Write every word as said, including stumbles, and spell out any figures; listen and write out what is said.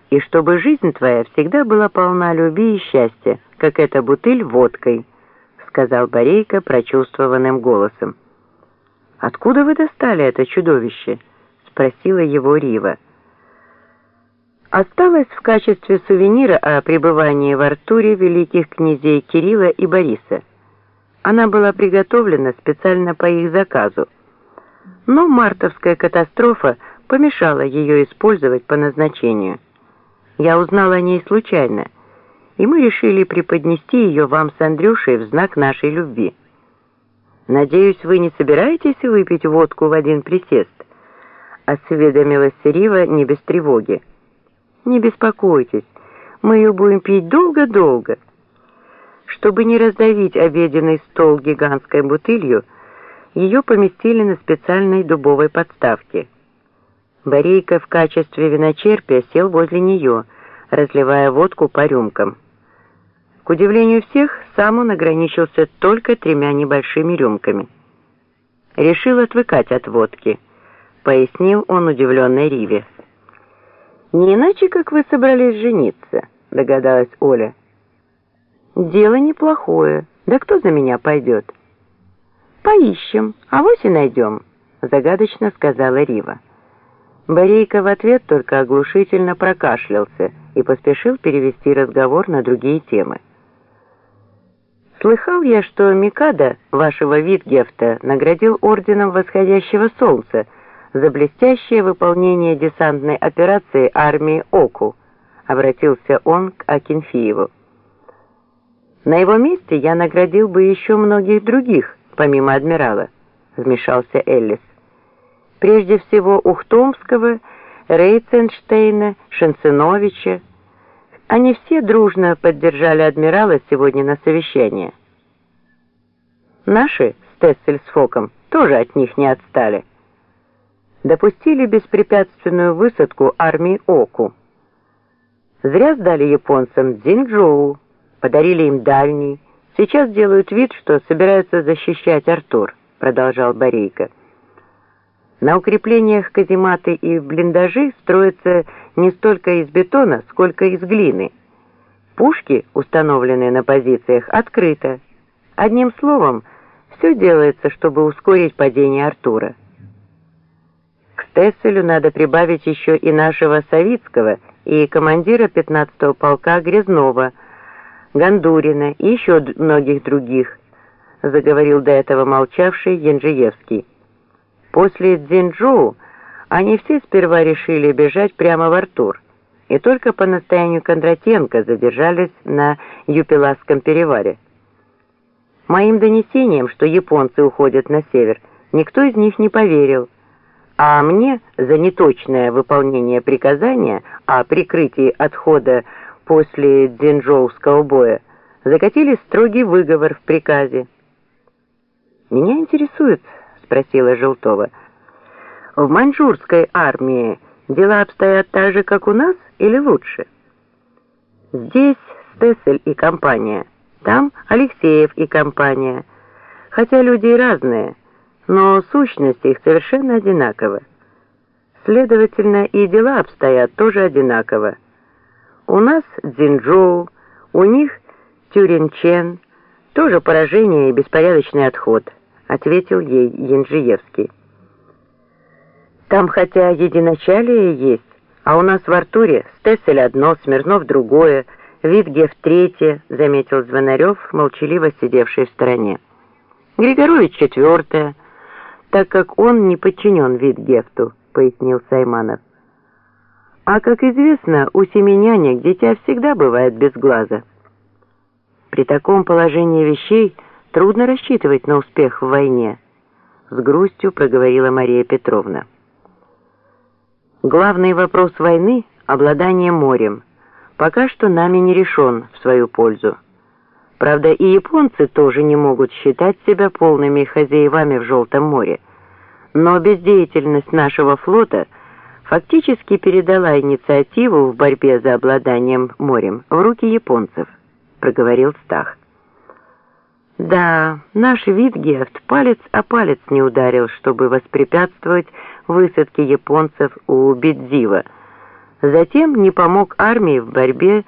и чтобы жизнь твоя всегда была полна любви и счастья, как эта бутыль водкой», — сказал Борейко прочувствованным голосом. «Откуда вы достали это чудовище?» — спросила его Рива. Осталось в качестве сувенира о пребывании в Артуре великих князей Кирилла и Бориса. Она была приготовлена специально по их заказу, но мартовская катастрофа помешала ее использовать по назначению. Я узнал о ней случайно, и мы решили преподнести ее вам с Андрюшей в знак нашей любви. «Надеюсь, вы не собираетесь выпить водку в один присест?» — осведомилась Рива не без тревоги. «Не беспокойтесь, мы ее будем пить долго-долго». Чтобы не раздавить обеденный стол гигантской бутылью, ее поместили на специальной дубовой подставке. Борейко в качестве виночерпия сел возле нее, разливая водку по рюмкам. К удивлению всех, сам он ограничился только тремя небольшими рюмками. «Решил отвыкать от водки», — пояснил он удивленной Риве. «Не иначе, как вы собрались жениться», — догадалась Оля. «Дело неплохое. Да кто за меня пойдет?» «Поищем, авось и найдем», — загадочно сказала Рива. Борейко в ответ только оглушительно прокашлялся и поспешил перевести разговор на другие темы. «Слыхал я, что Микадо, вашего Витгефта, наградил орденом восходящего солнца за блестящее выполнение десантной операции армии Оку», — обратился он к Акинфееву. «На его месте я наградил бы еще многих других, помимо адмирала», — вмешался Эллис. «Прежде всего Ухтомского, Рейценштейна, Шенциновича. Они все дружно поддержали адмирала сегодня на совещании. Наши, Стессель с Фоком, тоже от них не отстали. Допустили беспрепятственную высадку армии Оку. Зря сдали японцам Цзиньчжоу, подарили им дальний. Сейчас делают вид, что собираются защищать Артур», — продолжал Борейко. «На укреплениях казематы и блиндажи строятся не столько из бетона, сколько из глины. Пушки, установленные на позициях, открыто. Одним словом, все делается, чтобы ускорить падение Артура. К Стесселю надо прибавить еще и нашего Савицкого и командира пятнадцатого полка Грязнова, Гандурина и еще многих других», — заговорил до этого молчавший Янджиевский. «После Цзиньчжоу они все сперва решили бежать прямо в Артур, и только по настоянию Кондратенко задержались на Юпиласском перевале. Моим донесениям, что японцы уходят на север, никто из них не поверил, а мне за неточное выполнение приказания о прикрытии отхода после Цзиньчжоуского боя закатили строгий выговор в приказе». «Меня интересует, — спросила Желтова, — в маньчжурской армии дела обстоят так же, как у нас, или лучше? Здесь Стессель и компания, там Алексеев и компания, хотя люди и разные, но сущность их совершенно одинакова. Следовательно, и дела обстоят тоже одинаково. У нас Цзиньчжоу, у них Тюринчен, тоже поражение и беспорядочный отход», — ответил ей Янджиевский. «Там хотя единочалие есть, а у нас в Артуре Стессель одно, Смирнов другое, Витгефт третье», — заметил Звонарев, молчаливо сидевший в стороне. «Григорович четвертое, так как он не подчинен Витгефту», — пояснил Сайманов. «А как известно, у семенянек дитя всегда бывает без глаза. При таком положении вещей трудно рассчитывать на успех в войне», — с грустью проговорила Мария Петровна. «Главный вопрос войны — обладание морем. Пока что нами не решен в свою пользу. Правда, и японцы тоже не могут считать себя полными хозяевами в Желтом море. Но бездеятельность нашего флота фактически передала инициативу в борьбе за обладанием морем в руки японцев», — проговорил Стах. «Да, наш Витгефт палец о палец не ударил, чтобы воспрепятствовать высадке японцев у Бидзива», Затем не помог армии в борьбе